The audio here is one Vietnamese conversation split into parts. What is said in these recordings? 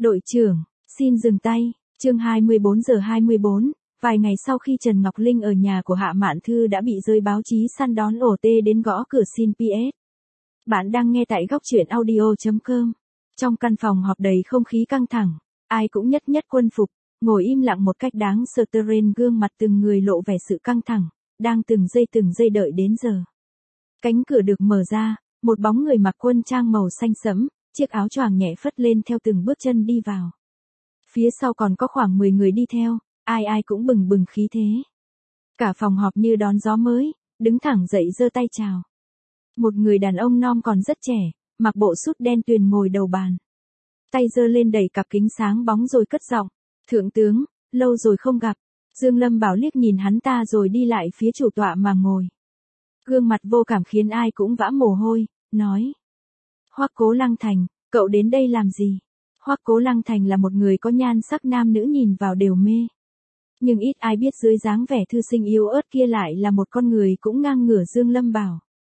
Đội trưởng, xin dừng tay. Chương 24:24, vài ngày sau khi Trần Ngọc Linh ở nhà của Hạ Mạn Thư đã bị giới báo chí săn đón ổ tê đến gõ cửa xin PS. Bạn đang nghe tại góc truyện audio.com. Trong căn phòng họp đầy không khí căng thẳng, ai cũng nhất nhất quân phục, ngồi im lặng một cách đáng sợ, trên gương mặt từng người lộ vẻ sự căng thẳng, đang từng giây đợi đến giờ. Cánh cửa được mở ra, một bóng người mặc quân trang màu xanh sẫm, chiếc áo choàng nhẹ phất lên theo từng bước chân đi vào. Phía sau còn có khoảng 10 người đi theo, ai cũng bừng bừng khí thế. Cả phòng họp như đón gió mới, đứng thẳng dậy giơ tay chào. Một người đàn ông non còn rất trẻ, mặc bộ sút đen tuyền ngồi đầu bàn. Tay giơ lên đẩy cặp kính sáng bóng rồi cất giọng, "Thượng tướng, lâu rồi không gặp." Dương Lâm Bảo liếc nhìn hắn ta rồi đi lại phía chủ tọa mà ngồi. Gương mặt vô cảm khiến ai cũng vã mồ hôi, nói: "Hoắc Cố Lăng Thành, cậu đến đây làm gì?" Hoắc Cố Lăng Thành là một người có nhan sắc nam nữ nhìn vào đều mê. Nhưng ít ai biết dưới dáng vẻ thư sinh yếu ớt kia lại là một con người cũng ngang ngửa Dương Lâm Bảo.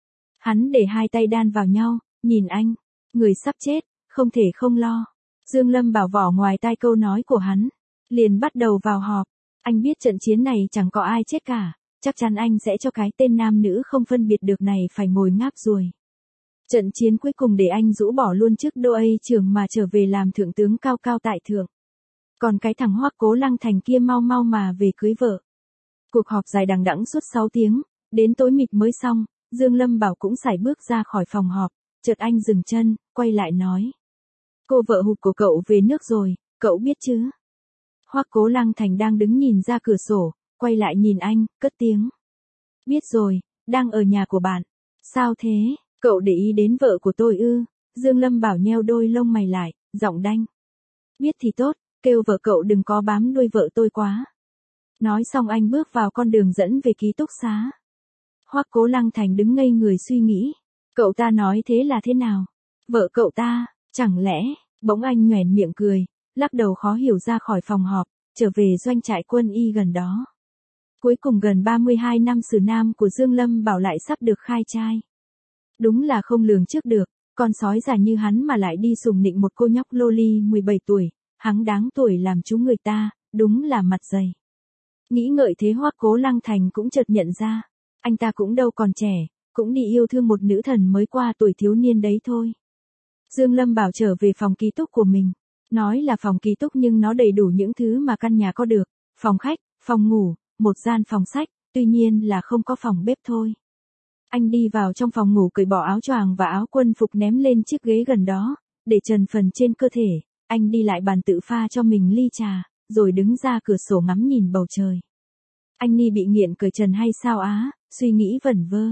Hắn để hai tay đan vào nhau, nhìn anh, "Người sắp chết, không thể không lo." Dương Lâm Bảo vỏ ngoài tai câu nói của hắn, liền bắt đầu vào họp. Anh biết trận chiến này chẳng có ai chết cả, chắc chắn anh sẽ cho cái tên nam nữ không phân biệt được này phải ngồi ngáp ruồi. Trận chiến cuối cùng để anh rũ bỏ luôn chức đô A trưởng mà trở về làm thượng tướng cao cao tại thượng. Còn cái thằng Hoắc Cố Lăng Thành kia mau mau mà về cưới vợ. Cuộc họp dài đằng đẵng suốt 6 tiếng, đến tối mịt mới xong, Dương Lâm Bảo cũng sải bước ra khỏi phòng họp, chợt anh dừng chân, quay lại nói: "Cô vợ hụt của cậu về nước rồi, cậu biết chứ?" Hoắc Cố Lăng Thành đang đứng nhìn ra cửa sổ, quay lại nhìn anh, cất tiếng: "Biết rồi, đang ở nhà của bạn." "Sao thế, cậu để ý đến vợ của tôi ư?" Dương Lâm Bảo nheo đôi lông mày lại, giọng đanh: "Biết thì tốt, kêu vợ cậu đừng có bám đuôi vợ tôi quá." Nói xong anh bước vào con đường dẫn về ký túc xá. Hoắc Cố Lăng Thành đứng ngây người suy nghĩ, cậu ta nói thế là thế nào? Vợ cậu ta, chẳng lẽ? Bỗng anh nhoẻn miệng cười, lắc đầu khó hiểu ra khỏi phòng họp, trở về doanh trại quân y gần đó. Cuối cùng gần 32 năm xử nam của Dương Lâm Bảo lại sắp được khai trai. Đúng là không lường trước được, con sói già như hắn mà lại đi sùng nịnh một cô nhóc loli 17 tuổi, hắn đáng tuổi làm chú người ta, đúng là mặt dày. Nghĩ ngợi thế Hoắc Cố Lăng Thành cũng chợt nhận ra, anh ta cũng đâu còn trẻ, cũng đi yêu thương một nữ thần mới qua tuổi thiếu niên đấy thôi. Dương Lâm Bảo trở về phòng ký túc của mình, nói là phòng ký túc nhưng nó đầy đủ những thứ mà căn nhà có được, phòng khách, phòng ngủ, một gian phòng sách, tuy nhiên là không có phòng bếp thôi. Anh đi vào trong phòng ngủ cởi bỏ áo choàng và áo quân phục ném lên chiếc ghế gần đó, để trần phần trên cơ thể, anh đi lại bàn tự pha cho mình ly trà, rồi đứng ra cửa sổ ngắm nhìn bầu trời. Anh Ni bị nghiện cởi trần hay sao á, suy nghĩ vẩn vơ.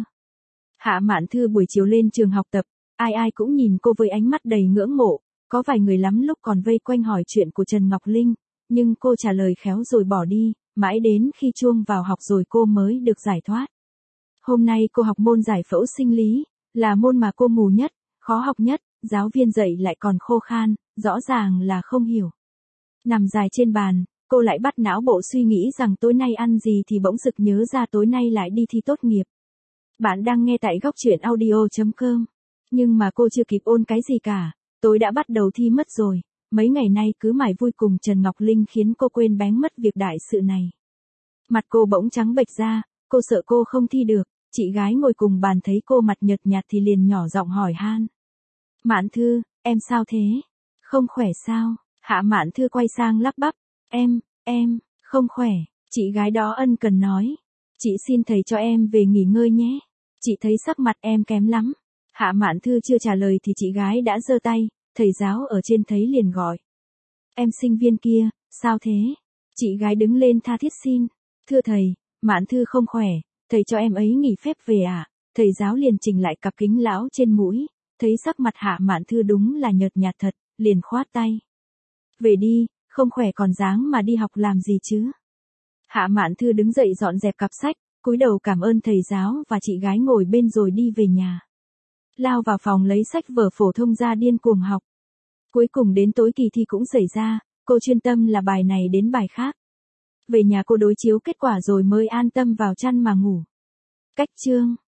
Hạ Mạn Thư buổi chiều lên trường học tập, ai cũng nhìn cô với ánh mắt đầy ngưỡng mộ, có vài người lắm lúc còn vây quanh hỏi chuyện của Trần Ngọc Linh, nhưng cô trả lời khéo rồi bỏ đi, mãi đến khi chuông vào học rồi cô mới được giải thoát. Hôm nay cô học môn giải phẫu sinh lý, là môn mà cô mù nhất, khó học nhất, giáo viên dạy lại còn khô khan, rõ ràng là không hiểu. Nằm dài trên bàn, cô lại bắt não bộ suy nghĩ rằng tối nay ăn gì thì bỗng sực nhớ ra tối nay lại đi thi tốt nghiệp. Bạn đang nghe tại góc truyện audio.com. Nhưng mà cô chưa kịp ôn cái gì cả, tối đã bắt đầu thi mất rồi, mấy ngày nay cứ mải vui cùng Trần Ngọc Linh khiến cô quên bén mất việc đại sự này. Mặt cô bỗng trắng bệch ra, cô sợ cô không thi được, chị gái ngồi cùng bàn thấy cô mặt nhợt nhạt thì liền nhỏ giọng hỏi han: "Mạn Thư, em sao thế? Không khỏe sao?" Hạ Mạn Thư quay sang lắp bắp: Em, không khỏe." Chị gái đó ân cần nói: "Chị xin thầy cho em về nghỉ ngơi nhé. Chị thấy sắc mặt em kém lắm." Hạ Mạn Thư chưa trả lời thì chị gái đã giơ tay, thầy giáo ở trên thấy liền gọi: "Em sinh viên kia, sao thế?" Chị gái đứng lên tha thiết xin: "Thưa thầy, Mạn Thư không khỏe, thầy cho em ấy nghỉ phép về ạ." Thầy giáo liền chỉnh lại cặp kính lão trên mũi, thấy sắc mặt Hạ Mạn Thư đúng là nhợt nhạt thật, liền khoát tay: "Về đi, không khỏe còn dáng mà đi học làm gì chứ." Hạ Mạn Thư đứng dậy dọn dẹp cặp sách, cúi đầu cảm ơn thầy giáo và chị gái ngồi bên rồi đi về nhà. Lao vào phòng lấy sách vở phổ thông ra điên cuồng học. Cuối cùng đến tối kỳ thi cũng xảy ra, cô chuyên tâm là bài này đến bài khác. Về nhà cô đối chiếu kết quả rồi mới an tâm vào chăn mà ngủ. Cách chương